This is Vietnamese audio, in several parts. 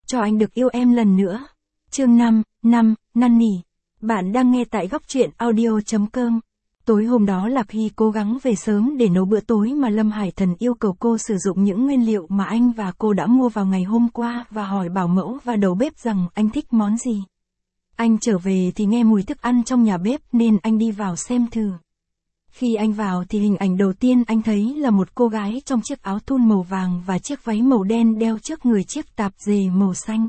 cho anh được yêu em lần nữa. Chương 5, năn nỉ. Bạn đang nghe tại góc truyện audio.com. Tối hôm đó Lạc Hy cố gắng về sớm để nấu bữa tối mà Lâm Hải Thần yêu cầu cô sử dụng những nguyên liệu mà anh và cô đã mua vào ngày hôm qua và hỏi bảo mẫu và đầu bếp rằng anh thích món gì. Anh trở về thì nghe mùi thức ăn trong nhà bếp nên anh đi vào xem thử. Khi anh vào thì hình ảnh đầu tiên anh thấy là một cô gái trong chiếc áo thun màu vàng và chiếc váy màu đen đeo trước người chiếc tạp dề màu xanh.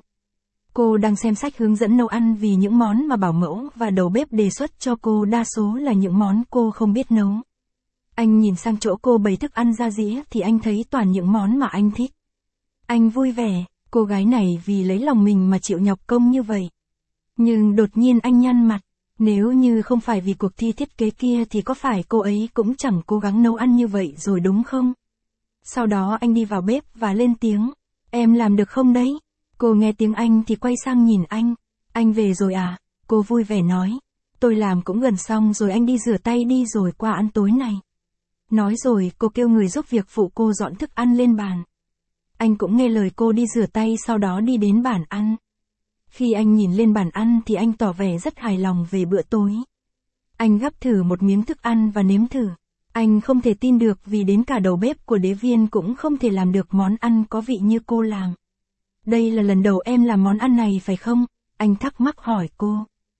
Cô đang xem sách hướng dẫn nấu ăn vì những món mà bảo mẫu và đầu bếp đề xuất cho cô đa số là những món cô không biết nấu. Anh nhìn sang chỗ cô bày thức ăn ra dĩa thì anh thấy toàn những món mà anh thích. Anh vui vẻ, cô gái này vì lấy lòng mình mà chịu nhọc công như vậy. Nhưng đột nhiên anh nhăn mặt, nếu như không phải vì cuộc thi thiết kế kia thì có phải cô ấy cũng chẳng cố gắng nấu ăn như vậy rồi đúng không? Sau đó anh đi vào bếp và lên tiếng, em làm được không đấy? Cô nghe tiếng anh thì quay sang nhìn anh về rồi à? Cô vui vẻ nói, tôi làm cũng gần xong rồi, anh đi rửa tay đi rồi qua ăn tối này. Nói rồi cô kêu người giúp việc phụ cô dọn thức ăn lên bàn. Anh cũng nghe lời cô đi rửa tay sau đó đi đến bàn ăn. Khi anh nhìn lên bàn ăn thì anh tỏ vẻ rất hài lòng về bữa tối. Anh gắp thử một miếng thức ăn và nếm thử. Anh không thể tin được vì đến cả đầu bếp của Đế Viên cũng không thể làm được món ăn có vị như cô làm. Đây là lần đầu em làm món ăn này phải không? Anh thắc mắc hỏi cô.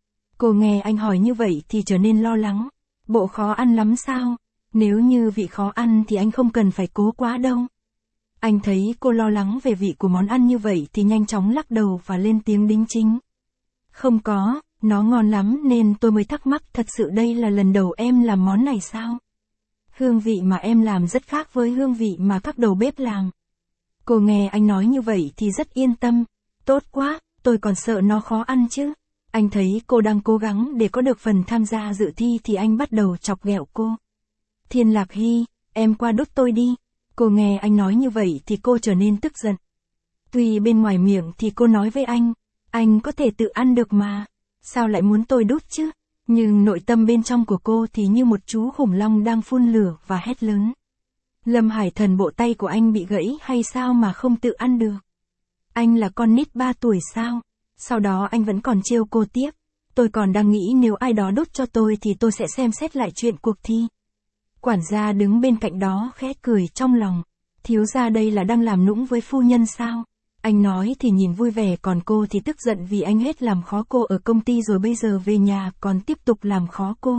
Cô nghe anh hỏi như vậy thì trở nên lo lắng. Bộ khó ăn lắm sao? Nếu như vị khó ăn thì anh không cần phải cố quá đâu. Anh thấy cô lo lắng về vị của món ăn như vậy thì nhanh chóng lắc đầu và lên tiếng đính chính. Không có, nó ngon lắm nên tôi mới thắc mắc, thật sự đây là lần đầu em làm món này sao? Hương vị mà em làm rất khác với hương vị mà các đầu bếp làm. Cô nghe anh nói như vậy thì rất yên tâm. Tốt quá, tôi còn sợ nó khó ăn chứ. Anh thấy cô đang cố gắng để có được phần tham gia dự thi thì anh bắt đầu chọc ghẹo cô. Thiên Lạc Hy, em qua đút tôi đi. Cô nghe anh nói như vậy thì cô trở nên tức giận. Tuy bên ngoài miệng thì cô nói với anh có thể tự ăn được mà. Sao lại muốn tôi đút chứ? Nhưng nội tâm bên trong của cô thì như một chú khủng long đang phun lửa và hét lớn. Lâm Hải Thần, bộ tay của anh bị gãy hay sao mà không tự ăn được? Anh là con nít 3 tuổi sao? Sau đó anh vẫn còn trêu cô tiếp. Tôi còn đang nghĩ nếu ai đó đút cho tôi thì tôi sẽ xem xét lại chuyện cuộc thi. Quản gia đứng bên cạnh đó khẽ cười trong lòng. Thiếu gia đây là đang làm nũng với phu nhân sao? Anh nói thì nhìn vui vẻ, còn cô thì tức giận vì anh hết làm khó cô ở công ty rồi bây giờ về nhà còn tiếp tục làm khó cô.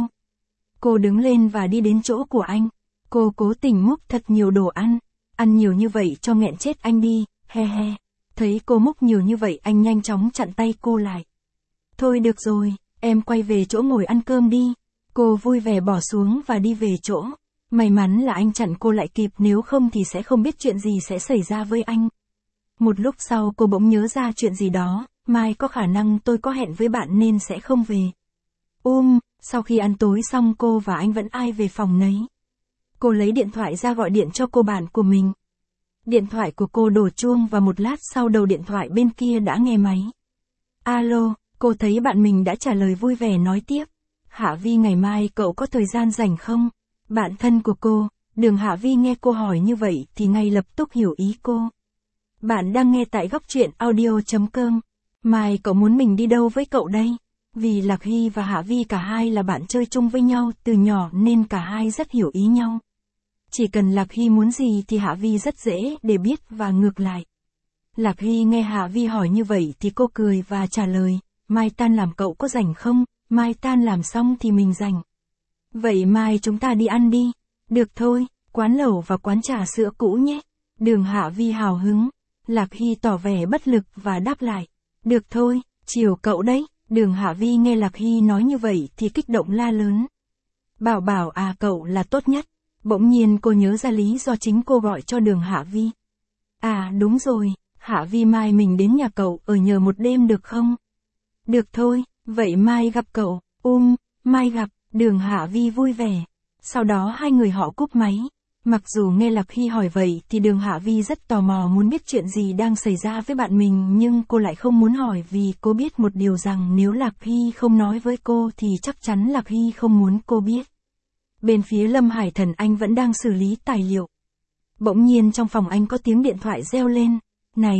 Cô đứng lên và đi đến chỗ của anh. Cô cố tình múc thật nhiều đồ ăn nhiều như vậy cho nghẹn chết anh đi, he he. Thấy cô múc nhiều như vậy anh nhanh chóng chặn tay cô lại. Thôi được rồi, em quay về chỗ ngồi ăn cơm đi. Cô vui vẻ bỏ xuống và đi về chỗ. May mắn là anh chặn cô lại kịp, nếu không thì sẽ không biết chuyện gì sẽ xảy ra với anh. Một lúc sau cô bỗng nhớ ra chuyện gì đó, mai có khả năng tôi có hẹn với bạn nên sẽ không về. Sau khi ăn tối xong cô và anh vẫn ai về phòng nấy. Cô lấy điện thoại ra gọi điện cho cô bạn của mình. Điện thoại của cô đổ chuông và một lát sau đầu điện thoại bên kia đã nghe máy. Alo, cô thấy bạn mình đã trả lời vui vẻ nói tiếp. Hạ Vi, ngày mai cậu có thời gian rảnh không? Bạn thân của cô, Đường Hạ Vi nghe cô hỏi như vậy thì ngay lập tức hiểu ý cô. Bạn đang nghe tại góc truyện audio.com. Mai cậu muốn mình đi đâu với cậu đây? Vì Lạc Hy và Hạ Vi cả hai là bạn chơi chung với nhau từ nhỏ nên cả hai rất hiểu ý nhau. Chỉ cần Lạc Hy muốn gì thì Hạ Vi rất dễ để biết và ngược lại. Lạc Hy nghe Hạ Vi hỏi như vậy thì cô cười và trả lời, mai tan làm cậu có rảnh không? Mai tan làm xong thì mình rảnh. Vậy mai chúng ta đi ăn đi. Được thôi, quán lẩu và quán trà sữa cũ nhé. Đường Hạ Vi hào hứng. Lạc Hy tỏ vẻ bất lực và đáp lại. Được thôi, chiều cậu đấy. Đường Hạ Vi nghe Lạc Hy nói như vậy thì kích động la lớn. Bảo à, cậu là tốt nhất. Bỗng nhiên cô nhớ ra lý do chính cô gọi cho Đường Hạ Vi. À đúng rồi, Hạ Vi, mai mình đến nhà cậu ở nhờ một đêm được không? Được thôi, vậy mai gặp cậu. Mai gặp. Đường Hạ Vi vui vẻ. Sau đó hai người họ cúp máy. Mặc dù nghe Lạc Hy hỏi vậy thì Đường Hạ Vi rất tò mò muốn biết chuyện gì đang xảy ra với bạn mình, nhưng cô lại không muốn hỏi vì cô biết một điều rằng nếu Lạc Hy không nói với cô thì chắc chắn Lạc Hy không muốn cô biết. Bên phía Lâm Hải Thần anh vẫn đang xử lý tài liệu. Bỗng nhiên trong phòng anh có tiếng điện thoại reo lên. Này,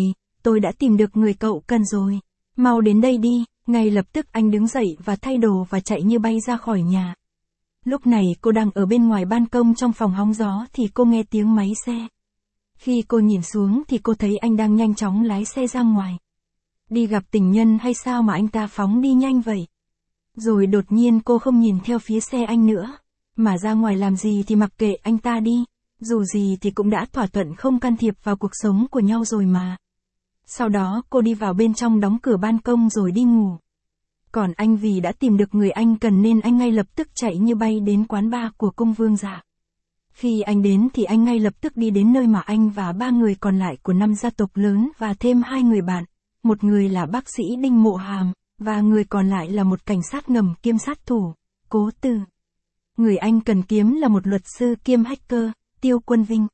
tôi đã tìm được người cậu cần rồi. Mau đến đây đi. Ngay lập tức anh đứng dậy và thay đồ và chạy như bay ra khỏi nhà. Lúc này cô đang ở bên ngoài ban công trong phòng hóng gió thì cô nghe tiếng máy xe. Khi cô nhìn xuống thì cô thấy anh đang nhanh chóng lái xe ra ngoài. Đi gặp tình nhân hay sao mà anh ta phóng đi nhanh vậy? Rồi đột nhiên cô không nhìn theo phía xe anh nữa. Mà ra ngoài làm gì thì mặc kệ anh ta đi. Dù gì thì cũng đã thỏa thuận không can thiệp vào cuộc sống của nhau rồi mà. Sau đó cô đi vào bên trong đóng cửa ban công rồi đi ngủ. Còn anh vì đã tìm được người anh cần nên anh ngay lập tức chạy như bay đến quán bar của cung vương dạ. Khi anh đến thì anh ngay lập tức đi đến nơi mà anh và 3 người còn lại của 5 gia tộc lớn và thêm 2 người bạn. Một người là bác sĩ Đinh Mộ Hàm, và người còn lại là một cảnh sát ngầm kiêm sát thủ, Cố Từ. Người anh cần kiếm là một luật sư kiêm hacker, Tiêu Quân Vinh.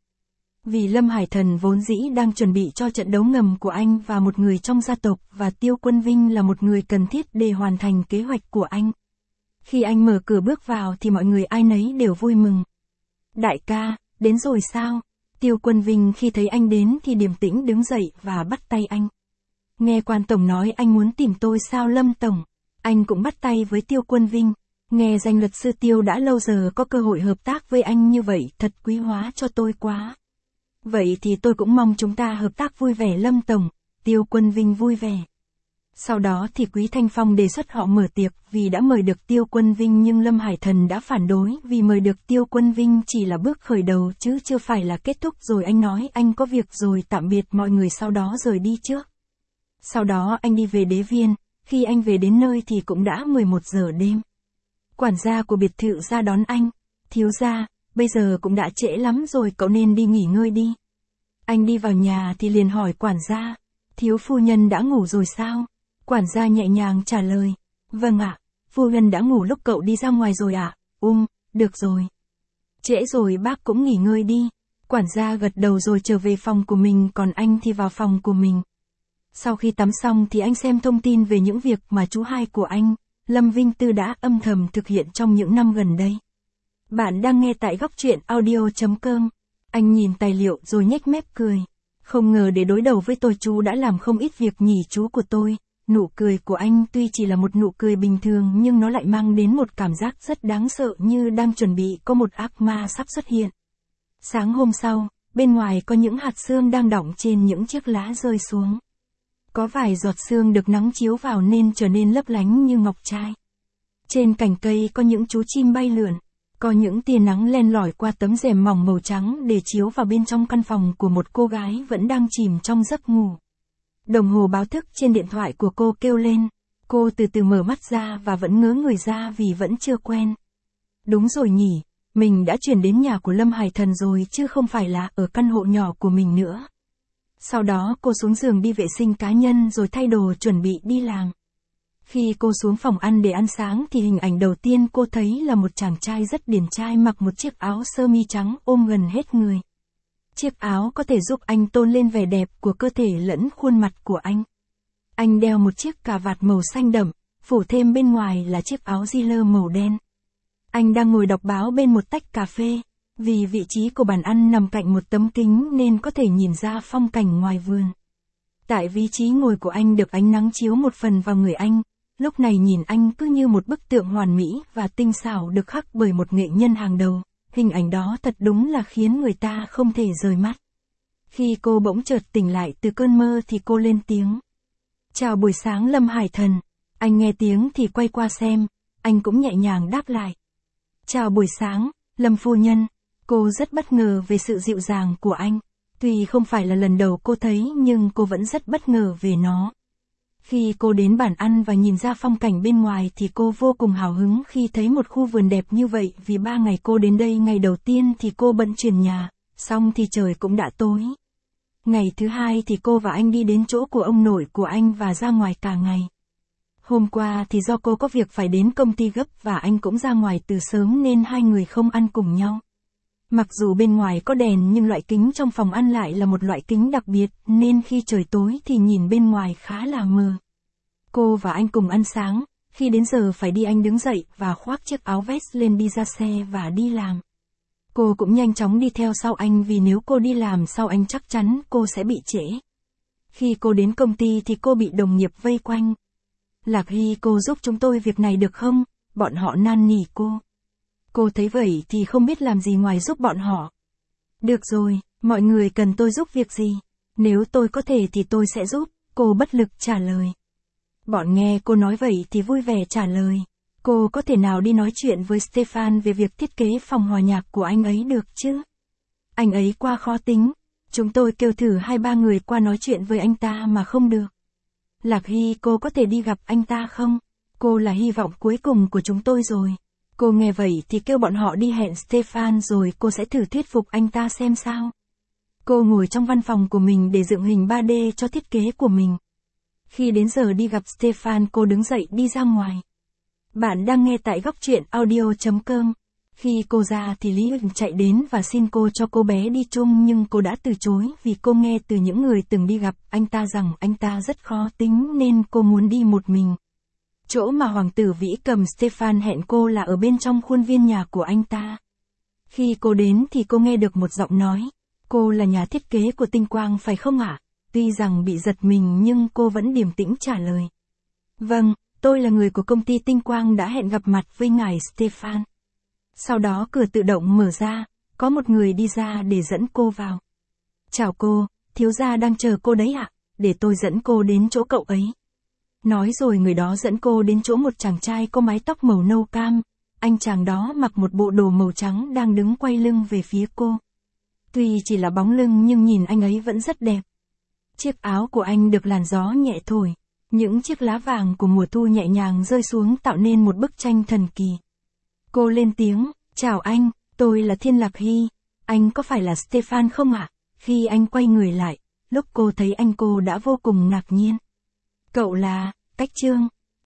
Vì Lâm Hải Thần vốn dĩ đang chuẩn bị cho trận đấu ngầm của anh và một người trong gia tộc và Tiêu Quân Vinh là một người cần thiết để hoàn thành kế hoạch của anh. Khi anh mở cửa bước vào thì mọi người ai nấy đều vui mừng. Đại ca, đến rồi sao? Tiêu Quân Vinh khi thấy anh đến thì điềm tĩnh đứng dậy và bắt tay anh. Nghe quan tổng nói anh muốn tìm tôi sao Lâm tổng? Anh cũng bắt tay với Tiêu Quân Vinh. Nghe danh luật sư Tiêu đã lâu giờ có cơ hội hợp tác với anh như vậy thật quý hóa cho tôi quá. Vậy thì tôi cũng mong chúng ta hợp tác vui vẻ Lâm tổng. Tiêu Quân Vinh vui vẻ. Sau đó thì Quý Thanh Phong đề xuất họ mở tiệc vì đã mời được Tiêu Quân Vinh nhưng Lâm Hải Thần đã phản đối vì mời được Tiêu Quân Vinh chỉ là bước khởi đầu chứ chưa phải là kết thúc rồi anh nói anh có việc rồi tạm biệt mọi người sau đó rời đi trước. Sau đó anh đi về Đế Viên, khi anh về đến nơi thì cũng đã 11 giờ đêm. Quản gia của biệt thự ra đón anh, thiếu gia, bây giờ cũng đã trễ lắm rồi cậu nên đi nghỉ ngơi đi. Anh đi vào nhà thì liền hỏi quản gia, thiếu phu nhân đã ngủ rồi sao? Quản gia nhẹ nhàng trả lời, vâng ạ, phu nhân đã ngủ lúc cậu đi ra ngoài rồi ạ. Được rồi. Trễ rồi bác cũng nghỉ ngơi đi. Quản gia gật đầu rồi trở về phòng của mình còn anh thì vào phòng của mình. Sau khi tắm xong thì anh xem thông tin về những việc mà chú hai của anh, Lâm Vinh Tư đã âm thầm thực hiện trong những năm gần đây. Bạn đang nghe tại góc truyện audio.com. Anh nhìn tài liệu rồi nhếch mép cười. Không ngờ để đối đầu với tôi chú đã làm không ít việc nhỉ chú của tôi. Nụ cười của anh tuy chỉ là một nụ cười bình thường nhưng nó lại mang đến một cảm giác rất đáng sợ như đang chuẩn bị có một ác ma sắp xuất hiện. Sáng hôm sau, bên ngoài có những hạt sương đang đọng trên những chiếc lá rơi xuống. Có vài giọt sương được nắng chiếu vào nên trở nên lấp lánh như ngọc trai. Trên cành cây có những chú chim bay lượn, có những tia nắng len lỏi qua tấm rèm mỏng màu trắng để chiếu vào bên trong căn phòng của một cô gái vẫn đang chìm trong giấc ngủ. Đồng hồ báo thức trên điện thoại của cô kêu lên, cô từ từ mở mắt ra và vẫn ngớ người ra vì vẫn chưa quen. Đúng rồi nhỉ, mình đã chuyển đến nhà của Lâm Hải Thần rồi chứ không phải là ở căn hộ nhỏ của mình nữa. Sau đó cô xuống giường đi vệ sinh cá nhân rồi thay đồ chuẩn bị đi làm. Khi cô xuống phòng ăn để ăn sáng thì hình ảnh đầu tiên cô thấy là một chàng trai rất điển trai mặc một chiếc áo sơ mi trắng ôm gần hết người. Chiếc áo có thể giúp anh tôn lên vẻ đẹp của cơ thể lẫn khuôn mặt của anh. Anh đeo một chiếc cà vạt màu xanh đậm, phủ thêm bên ngoài là chiếc áo Giller màu đen. Anh đang ngồi đọc báo bên một tách cà phê. Vì vị trí của bàn ăn nằm cạnh một tấm kính nên có thể nhìn ra phong cảnh ngoài vườn. Tại vị trí ngồi của anh được ánh nắng chiếu một phần vào người anh, lúc này nhìn anh cứ như một bức tượng hoàn mỹ và tinh xảo được khắc bởi một nghệ nhân hàng đầu. Hình ảnh đó thật đúng là khiến người ta không thể rời mắt. Khi cô bỗng chợt tỉnh lại từ cơn mơ thì cô lên tiếng. Chào buổi sáng Lâm Hải Thần. Anh nghe tiếng thì quay qua xem, anh cũng nhẹ nhàng đáp lại. Chào buổi sáng, Lâm phu nhân. Cô rất bất ngờ về sự dịu dàng của anh. Tuy không phải là lần đầu cô thấy nhưng cô vẫn rất bất ngờ về nó. Khi cô đến bàn ăn và nhìn ra phong cảnh bên ngoài thì cô vô cùng hào hứng khi thấy một khu vườn đẹp như vậy vì 3 ngày cô đến đây ngày đầu tiên thì cô bận chuyển nhà, xong thì trời cũng đã tối. Ngày thứ hai thì cô và anh đi đến chỗ của ông nội của anh và ra ngoài cả ngày. Hôm qua thì do cô có việc phải đến công ty gấp và anh cũng ra ngoài từ sớm nên hai người không ăn cùng nhau. Mặc dù bên ngoài có đèn nhưng loại kính trong phòng ăn lại là một loại kính đặc biệt nên khi trời tối thì nhìn bên ngoài khá là mờ. Cô và anh cùng ăn sáng, khi đến giờ phải đi anh đứng dậy và khoác chiếc áo vest lên đi ra xe và đi làm. Cô cũng nhanh chóng đi theo sau anh vì nếu cô đi làm sau anh chắc chắn cô sẽ bị trễ. Khi cô đến công ty thì cô bị đồng nghiệp vây quanh. Lạc Hy, cô giúp chúng tôi việc này được không? Bọn họ năn nỉ cô. Cô thấy vậy thì không biết làm gì ngoài giúp bọn họ. Được rồi, mọi người cần tôi giúp việc gì? Nếu tôi có thể thì tôi sẽ giúp, cô bất lực trả lời. Bọn nghe cô nói vậy thì vui vẻ trả lời. Cô có thể nào đi nói chuyện với Stefan về việc thiết kế phòng hòa nhạc của anh ấy được chứ? Anh ấy quá khó tính. Chúng tôi kêu thử 2-3 người qua nói chuyện với anh ta mà không được. Lạc Hy, cô có thể đi gặp anh ta không? Cô là hy vọng cuối cùng của chúng tôi rồi. Cô nghe vậy thì kêu bọn họ đi hẹn Stefan rồi cô sẽ thử thuyết phục anh ta xem sao. Cô ngồi trong văn phòng của mình để dựng hình 3D cho thiết kế của mình. Khi đến giờ đi gặp Stefan, cô đứng dậy đi ra ngoài. Bạn đang nghe tại góc truyện audio.com. Khi cô ra thì Lý Hưng chạy đến và xin cô cho cô bé đi chung, nhưng cô đã từ chối vì cô nghe từ những người từng đi gặp anh ta rằng anh ta rất khó tính nên cô muốn đi một mình. Chỗ mà Hoàng tử Vĩ Cầm Stefan hẹn cô là ở bên trong khuôn viên nhà của anh ta. Khi cô đến thì cô nghe được một giọng nói. Cô là nhà thiết kế của Tinh Quang phải không ạ? Tuy rằng bị giật mình nhưng cô vẫn điềm tĩnh trả lời. Vâng, tôi là người của công ty Tinh Quang đã hẹn gặp mặt với ngài Stefan. Sau đó cửa tự động mở ra, có một người đi ra để dẫn cô vào. Chào cô, thiếu gia đang chờ cô đấy ạ, để tôi dẫn cô đến chỗ cậu ấy. Nói rồi người đó dẫn cô đến chỗ một chàng trai có mái tóc màu nâu cam, anh chàng đó mặc một bộ đồ màu trắng đang đứng quay lưng về phía cô. Tuy chỉ là bóng lưng nhưng nhìn anh ấy vẫn rất đẹp. Chiếc áo của anh được làn gió nhẹ thổi, những chiếc lá vàng của mùa thu nhẹ nhàng rơi xuống tạo nên một bức tranh thần kỳ. Cô lên tiếng, chào anh, tôi là Thiên Lạc Hy, anh có phải là Stefan không ạ? Khi anh quay người lại, lúc cô thấy anh cô đã vô cùng ngạc nhiên. Cậu là, Cách Trương.